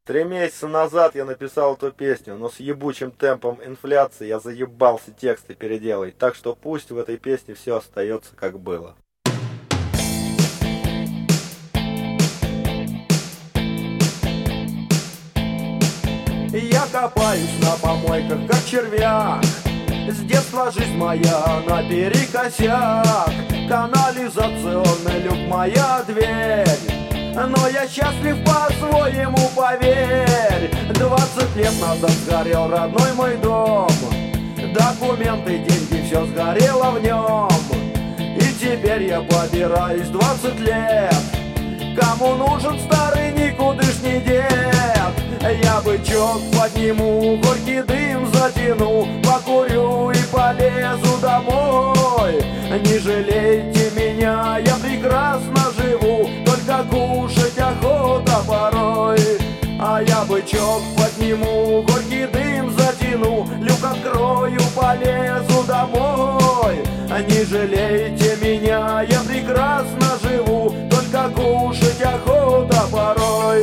3 месяца назад я написал эту песню, но с ебучим темпом инфляции я заебался тексты переделать, так что пусть в этой песне все остается как было. Я копаюсь на помойках, как червяк. С детства жизнь моя наперекосяк. Канализационный люк моя дверь. Но я счастлив по-своему, поверь. 20 лет назад сгорел родной мой дом. Документы, деньги, все сгорело в нем. И теперь я побираюсь 20 лет. Кому нужен старый никудышний дед? Я бычок подниму, горький дым затяну, покурю и полезу домой. Не жалейте меня, я прекрасно живу, только кушать охота порой. А я бычок подниму, горький дым затяну, люк открою, полезу домой. Не жалейте меня, я прекрасно живу, только кушать охота порой.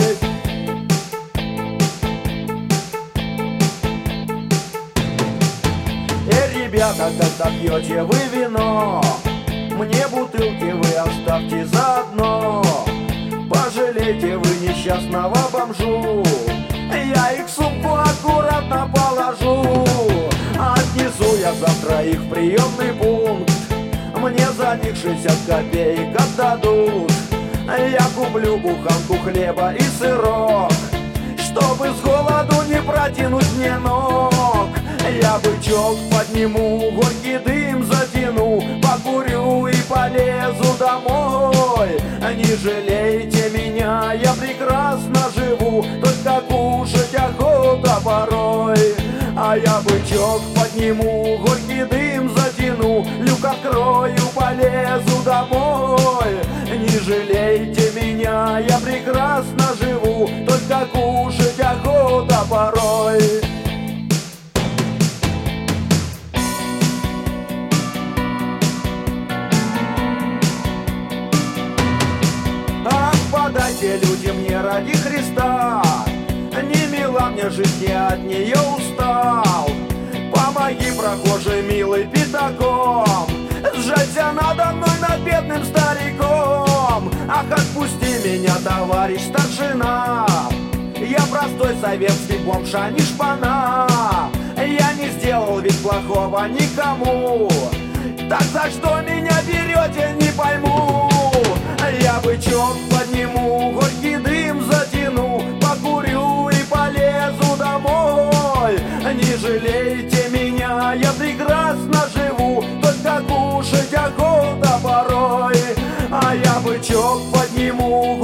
Ребята, когда пьете вы вино, мне бутылки вы оставьте заодно. Пожалейте вы несчастного бомжу, я их в сумку аккуратно положу. Отнесу я завтра их в приемный пункт, мне за них 60 копеек отдадут. Я куплю буханку хлеба и сырок, чтобы с голоду не протянуть мне ног. Я бычок подниму, горький дым затяну, покурю и полезу домой. Не жалейте меня, я прекрасно живу, только кушать охота порой. А я бычок подниму, горький дым затяну, люк открою, полезу домой. Не жалейте меня, я прекрасно живу, только кушать охота порой. Подайте, люди, мне ради Христа, не мила мне жизнь, я от нее устал. Помоги, прохожий, милый, пятаком, сжалься надо мной, над бедным стариком. Ах, отпусти меня, товарищ старшина, я простой советский бомж, а не шпана. Я не сделал ведь плохого никому, так за что меня берете, не пойму. Я бычок подниму, горький дым затяну, покурю и полезу домой. Не жалейте меня, я прекрасно живу, только кушать охота порой. А я бычок подниму,